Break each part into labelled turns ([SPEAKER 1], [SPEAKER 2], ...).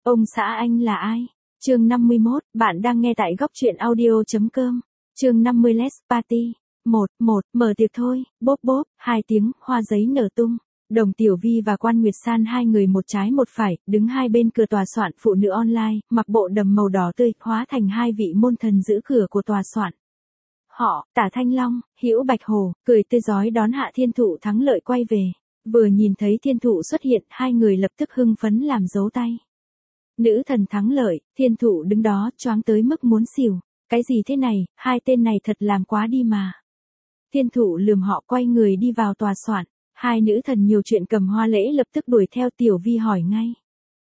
[SPEAKER 1] Ông xã anh là ai? Chương 51, bạn đang nghe tại góc truyện audio.com. Chương 50 Let's Party. 1, mở tiệc thôi, bốp bốp, 2 tiếng, hoa giấy nở tung. Đồng Tiểu Vi và Quan Nguyệt San hai người một trái một phải, đứng hai bên cửa tòa soạn phụ nữ online, mặc bộ đầm màu đỏ tươi, hóa thành hai vị môn thần giữ cửa của tòa soạn. Họ, Tả Thanh Long, Hữu Bạch Hồ, cười tươi rói đón Hạ Thiên Thụ thắng lợi quay về. Vừa nhìn thấy Thiên Thụ xuất hiện, hai người lập tức hưng phấn làm dấu tay. Nữ thần thắng lợi, Thiên Thụ đứng đó choáng tới mức muốn xỉu. Cái gì thế này, hai tên này thật làm quá đi mà. Thiên Thụ lườm họ quay người đi vào tòa soạn. Hai nữ thần nhiều chuyện cầm hoa lễ lập tức đuổi theo. Tiểu Vi hỏi ngay.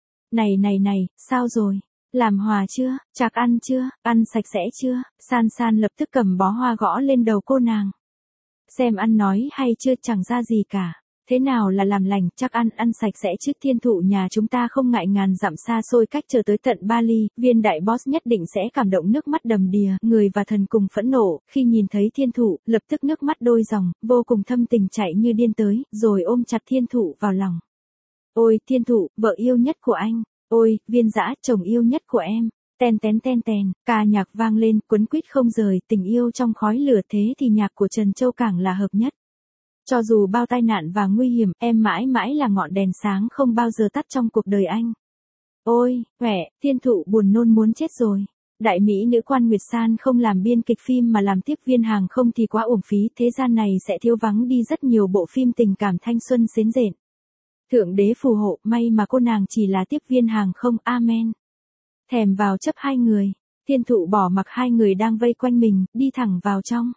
[SPEAKER 1] Này, sao rồi? Làm hòa chưa? Chạc ăn chưa? Ăn sạch sẽ chưa? San lập tức cầm bó hoa gõ lên đầu cô nàng. Xem ăn nói hay chưa, chẳng ra gì cả. Thế nào là làm lành, chắc ăn sạch sẽ chứ. Thiên Thụ nhà chúng ta không ngại ngàn dặm xa xôi cách chờ tới tận Bali, viên đại boss nhất định sẽ cảm động nước mắt đầm đìa. Người và thần cùng phẫn nộ, khi nhìn thấy Thiên Thụ, lập tức nước mắt đôi dòng, vô cùng thâm tình chạy như điên tới, rồi ôm chặt Thiên Thụ vào lòng. Ôi, Thiên Thụ, vợ yêu nhất của anh. Ôi, Viên Dã, chồng yêu nhất của em. Ten, ca nhạc vang lên, quấn quýt không rời, tình yêu trong khói lửa, thế thì nhạc của Trần Châu càng là hợp nhất. Cho dù bao tai nạn và nguy hiểm, em mãi mãi là ngọn đèn sáng không bao giờ tắt trong cuộc đời anh. Ôi, Thiên Thụ buồn nôn muốn chết rồi. Đại mỹ nữ Quan Nguyệt San không làm biên kịch phim mà làm tiếp viên hàng không thì quá uổng phí, thế gian này sẽ thiếu vắng đi rất nhiều bộ phim tình cảm thanh xuân xến rện. Thượng đế phù hộ, may mà cô nàng chỉ là tiếp viên hàng không, amen. Thèm vào chấp hai người, Thiên Thụ bỏ mặc hai người đang vây quanh mình, đi thẳng vào trong.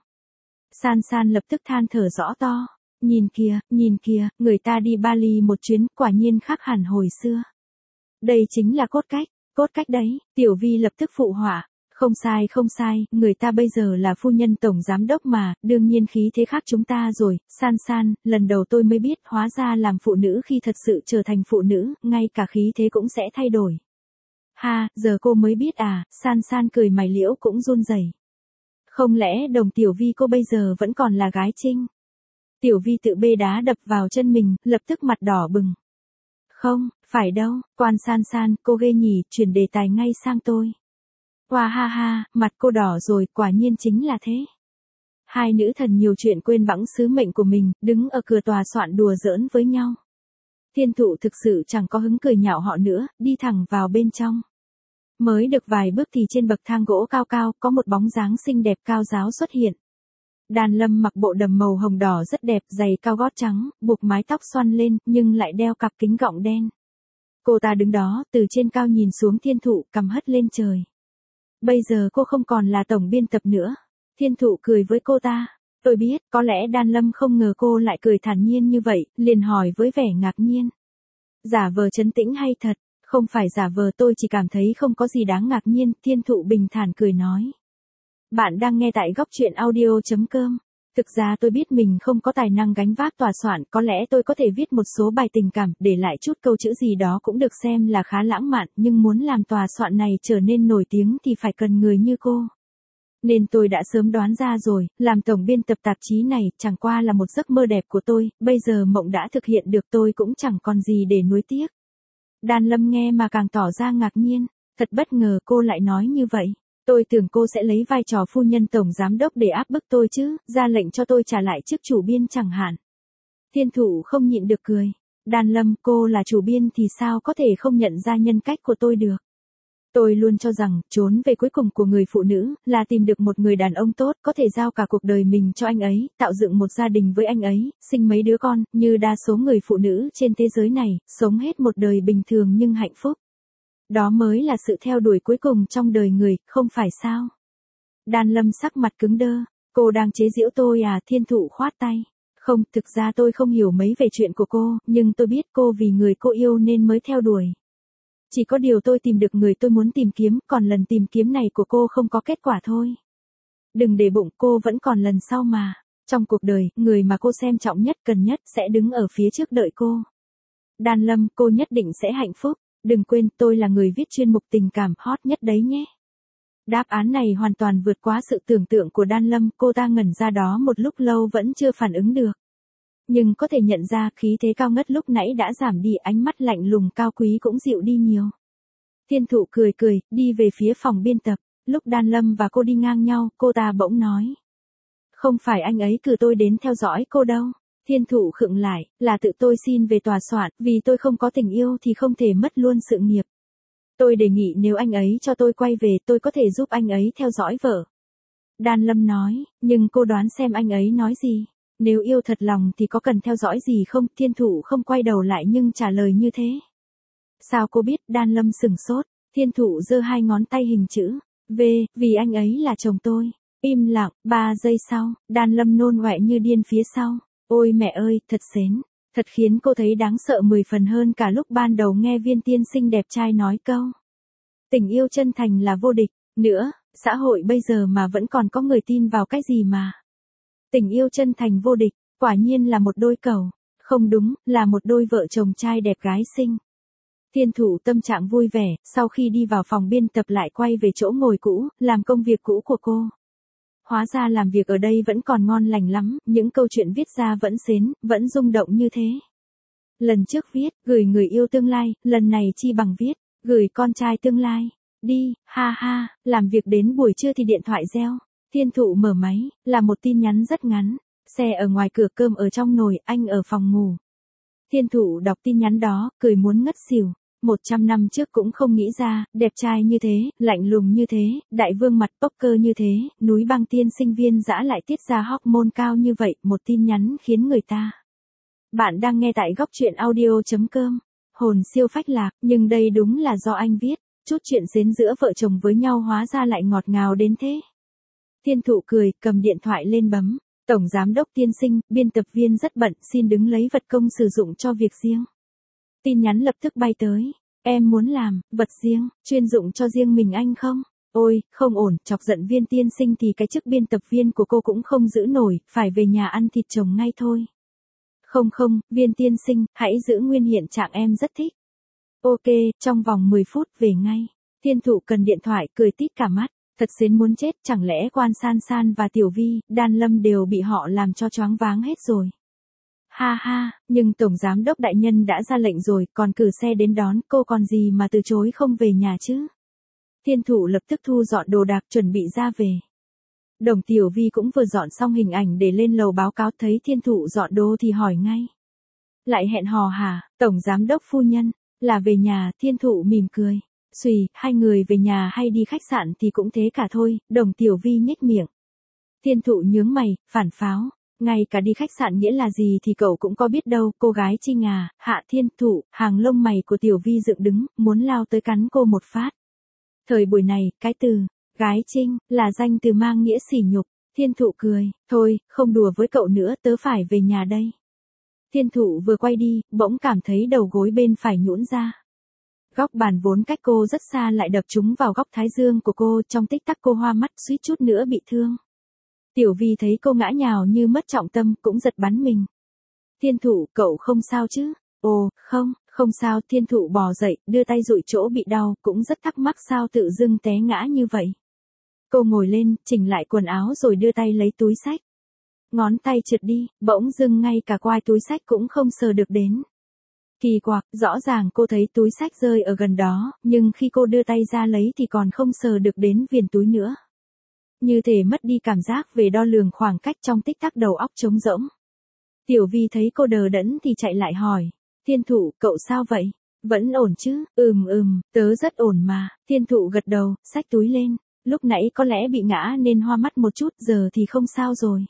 [SPEAKER 1] San lập tức than thở rõ to. Nhìn kìa, người ta đi Bali một chuyến, quả nhiên khác hẳn hồi xưa. Đây chính là cốt cách đấy. Tiểu Vi lập tức phụ họa. Không sai, người ta bây giờ là phu nhân tổng giám đốc mà, đương nhiên khí thế khác chúng ta rồi. San, lần đầu tôi mới biết, hóa ra làm phụ nữ khi thật sự trở thành phụ nữ, ngay cả khí thế cũng sẽ thay đổi. Ha, giờ cô mới biết à? San cười mày liễu cũng run rẩy. Không lẽ Đồng Tiểu Vi cô bây giờ vẫn còn là gái trinh? Tiểu Vi tự bê đá đập vào chân mình, lập tức mặt đỏ bừng. Không, phải đâu, Quan San, cô ghê nhỉ, chuyển đề tài ngay sang tôi. Hoa ha, mặt cô đỏ rồi, quả nhiên chính là thế. Hai nữ thần nhiều chuyện quên bẵng sứ mệnh của mình, đứng ở cửa tòa soạn đùa giỡn với nhau. Thiên Thụ thực sự chẳng có hứng cười nhạo họ nữa, đi thẳng vào bên trong. Mới được vài bước thì trên bậc thang gỗ cao, có một bóng dáng xinh đẹp cao ráo xuất hiện. Đàn Lâm mặc bộ đầm màu hồng đỏ rất đẹp, giày cao gót trắng, buộc mái tóc xoăn lên, nhưng lại đeo cặp kính gọng đen. Cô ta đứng đó, từ trên cao nhìn xuống Thiên Thụ, cằm hất lên trời. Bây giờ cô không còn là tổng biên tập nữa. Thiên Thụ cười với cô ta. Tôi biết, có lẽ Đan Lâm không ngờ cô lại cười thản nhiên như vậy, liền hỏi với vẻ ngạc nhiên. Giả vờ trấn tĩnh hay thật? Không phải giả vờ, tôi chỉ cảm thấy không có gì đáng ngạc nhiên. Thiên Thụ bình thản cười nói. Bạn đang nghe tại góc truyện audio.com. Thực ra tôi biết mình không có tài năng gánh vác tòa soạn, có lẽ tôi có thể viết một số bài tình cảm, để lại chút câu chữ gì đó cũng được xem là khá lãng mạn, nhưng muốn làm tòa soạn này trở nên nổi tiếng thì phải cần người như cô. Nên tôi đã sớm đoán ra rồi, làm tổng biên tập tạp chí này chẳng qua là một giấc mơ đẹp của tôi, bây giờ mộng đã thực hiện được, tôi cũng chẳng còn gì để nuối tiếc. Đan Lâm nghe mà càng tỏ ra ngạc nhiên, thật bất ngờ cô lại nói như vậy. Tôi tưởng cô sẽ lấy vai trò phu nhân tổng giám đốc để áp bức tôi chứ, ra lệnh cho tôi trả lại chức chủ biên chẳng hạn. Thiên Thụ không nhịn được cười. Đan Lâm, cô là chủ biên thì sao có thể không nhận ra nhân cách của tôi được. Tôi luôn cho rằng, trốn về cuối cùng của người phụ nữ, là tìm được một người đàn ông tốt, có thể giao cả cuộc đời mình cho anh ấy, tạo dựng một gia đình với anh ấy, sinh mấy đứa con, như đa số người phụ nữ trên thế giới này, sống hết một đời bình thường nhưng hạnh phúc. Đó mới là sự theo đuổi cuối cùng trong đời người, không phải sao? Đan Lâm sắc mặt cứng đơ. Cô đang chế giễu tôi à? Thiên Thụ khoát tay. Không, thực ra tôi không hiểu mấy về chuyện của cô, nhưng tôi biết cô vì người cô yêu nên mới theo đuổi. Chỉ có điều tôi tìm được người tôi muốn tìm kiếm, còn lần tìm kiếm này của cô không có kết quả thôi. Đừng để bụng, cô vẫn còn lần sau mà. Trong cuộc đời, người mà cô xem trọng nhất, cần nhất, sẽ đứng ở phía trước đợi cô. Đan Lâm, cô nhất định sẽ hạnh phúc. Đừng quên, tôi là người viết chuyên mục tình cảm hot nhất đấy nhé. Đáp án này hoàn toàn vượt quá sự tưởng tượng của Đan Lâm, cô ta ngẩn ra đó một lúc lâu vẫn chưa phản ứng được. Nhưng có thể nhận ra khí thế cao ngất lúc nãy đã giảm đi, ánh mắt lạnh lùng cao quý cũng dịu đi nhiều. Thiên thụ cười cười, đi về phía phòng biên tập. Lúc Đan Lâm và cô đi ngang nhau, cô ta bỗng nói. Không phải anh ấy cử tôi đến theo dõi cô đâu. Thiên thụ khựng lại, là tự tôi xin về tòa soạn, vì tôi không có tình yêu thì không thể mất luôn sự nghiệp. Tôi đề nghị nếu anh ấy cho tôi quay về tôi có thể giúp anh ấy theo dõi vợ. Đan Lâm nói, nhưng cô đoán xem anh ấy nói gì. Nếu yêu thật lòng thì có cần theo dõi gì không? Thiên thụ không quay đầu lại nhưng trả lời như thế. Sao cô biết? Đan Lâm sửng sốt. Thiên thụ giơ hai ngón tay hình chữ V, vì anh ấy là chồng tôi. Im lặng, 3 giây sau, Đan Lâm nôn ọe như điên phía sau. Ôi mẹ ơi, thật xến. Thật khiến cô thấy đáng sợ 10 phần hơn cả lúc ban đầu nghe viên tiên sinh đẹp trai nói câu. Tình yêu chân thành là vô địch. Nữa, xã hội bây giờ mà vẫn còn có người tin vào cái gì mà. Tình yêu chân thành vô địch, quả nhiên là một đôi cầu. Không đúng, là một đôi vợ chồng trai đẹp gái xinh. Thiên thụ tâm trạng vui vẻ, sau khi đi vào phòng biên tập lại quay về chỗ ngồi cũ, làm công việc cũ của cô. Hóa ra làm việc ở đây vẫn còn ngon lành lắm, những câu chuyện viết ra vẫn xến, vẫn rung động như thế. Lần trước viết, gửi người yêu tương lai, lần này chi bằng viết, gửi con trai tương lai. Đi, ha ha, làm việc đến buổi trưa thì điện thoại reo. Thiên thụ mở máy, là một tin nhắn rất ngắn. Xe ở ngoài cửa, cơm ở trong nồi, anh ở phòng ngủ. Thiên thụ đọc tin nhắn đó, cười muốn ngất xỉu. 100 năm trước cũng không nghĩ ra, đẹp trai như thế, lạnh lùng như thế, đại vương mặt poker như thế, núi băng tiên sinh viên dã lại tiết ra hormone cao như vậy, một tin nhắn khiến người ta. Bạn đang nghe tại góc truyện audio.com. Hồn siêu phách lạc, nhưng đây đúng là do anh viết. Chút chuyện xến giữa vợ chồng với nhau hóa ra lại ngọt ngào đến thế. Thiên thụ cười, cầm điện thoại lên bấm. Tổng giám đốc tiên sinh, biên tập viên rất bận, xin đứng lấy vật công sử dụng cho việc riêng. Tin nhắn lập tức bay tới. Em muốn làm, vật riêng, chuyên dụng cho riêng mình anh không? Ôi, không ổn, chọc giận viên tiên sinh thì cái chức biên tập viên của cô cũng không giữ nổi, phải về nhà ăn thịt chồng ngay thôi. Không không, viên tiên sinh, hãy giữ nguyên hiện trạng em rất thích. Ok, trong vòng 10 phút về ngay. Thiên thụ cần điện thoại, cười tít cả mắt. Thật xến muốn chết, chẳng lẽ Quan San San và Tiểu Vi, Đan Lâm đều bị họ làm cho choáng váng hết rồi. Ha ha, nhưng Tổng Giám đốc đại nhân đã ra lệnh rồi, còn cử xe đến đón, cô còn gì mà từ chối không về nhà chứ. Thiên thụ lập tức thu dọn đồ đạc chuẩn bị ra về. Đồng Tiểu Vi cũng vừa dọn xong hình ảnh để lên lầu báo cáo, thấy thiên thụ dọn đồ thì hỏi ngay. Lại hẹn hò hả, Tổng Giám đốc phu nhân, là về nhà? Thiên thụ mỉm cười. Xùy, hai người về nhà hay đi khách sạn thì cũng thế cả thôi, Đồng Tiểu Vi nhếch miệng. Thiên thụ nhướng mày, phản pháo. Ngay cả đi khách sạn nghĩa là gì thì cậu cũng có biết đâu, cô gái Trinh à. Hạ Thiên thụ, hàng lông mày của Tiểu Vi dựng đứng, muốn lao tới cắn cô một phát. Thời buổi này, cái từ gái Trinh là danh từ mang nghĩa sỉ nhục. Thiên thụ cười, thôi, không đùa với cậu nữa, tớ phải về nhà đây. Thiên thụ vừa quay đi, bỗng cảm thấy đầu gối bên phải nhũn ra. Góc bàn vốn cách cô rất xa lại đập trúng vào góc thái dương của cô, trong tích tắc cô hoa mắt suýt chút nữa bị thương. Tiểu Vi thấy cô ngã nhào như mất trọng tâm, cũng giật bắn mình. Thiên thụ, cậu không sao chứ? Ồ, không sao. Thiên thụ bò dậy, đưa tay dụi chỗ bị đau, cũng rất thắc mắc sao tự dưng té ngã như vậy. Cô ngồi lên, chỉnh lại quần áo rồi đưa tay lấy túi xách. Ngón tay trượt đi, bỗng dưng ngay cả quai túi xách cũng không sờ được đến. Kỳ quặc, rõ ràng cô thấy túi xách rơi ở gần đó, nhưng khi cô đưa tay ra lấy thì còn không sờ được đến viền túi nữa. Như thể mất đi cảm giác về đo lường khoảng cách, trong tích tắc đầu óc trống rỗng. Tiểu Vi thấy cô đờ đẫn thì chạy lại hỏi. Thiên thụ, cậu sao vậy? Vẫn ổn chứ? Tớ rất ổn mà. Thiên thụ gật đầu, xách túi lên. Lúc nãy có lẽ bị ngã nên hoa mắt một chút, giờ thì không sao rồi.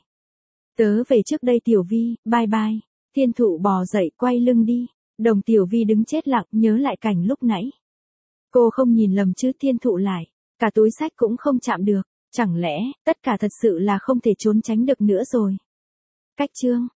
[SPEAKER 1] Tớ về trước đây Tiểu Vi, bye bye. Thiên thụ bò dậy, quay lưng đi. Đồng Tiểu Vi đứng chết lặng, nhớ lại cảnh lúc nãy. Cô không nhìn lầm chứ? Thiên thụ lại. Cả túi xách cũng không chạm được. Chẳng lẽ, tất cả thật sự là không thể trốn tránh được nữa rồi. Cách chương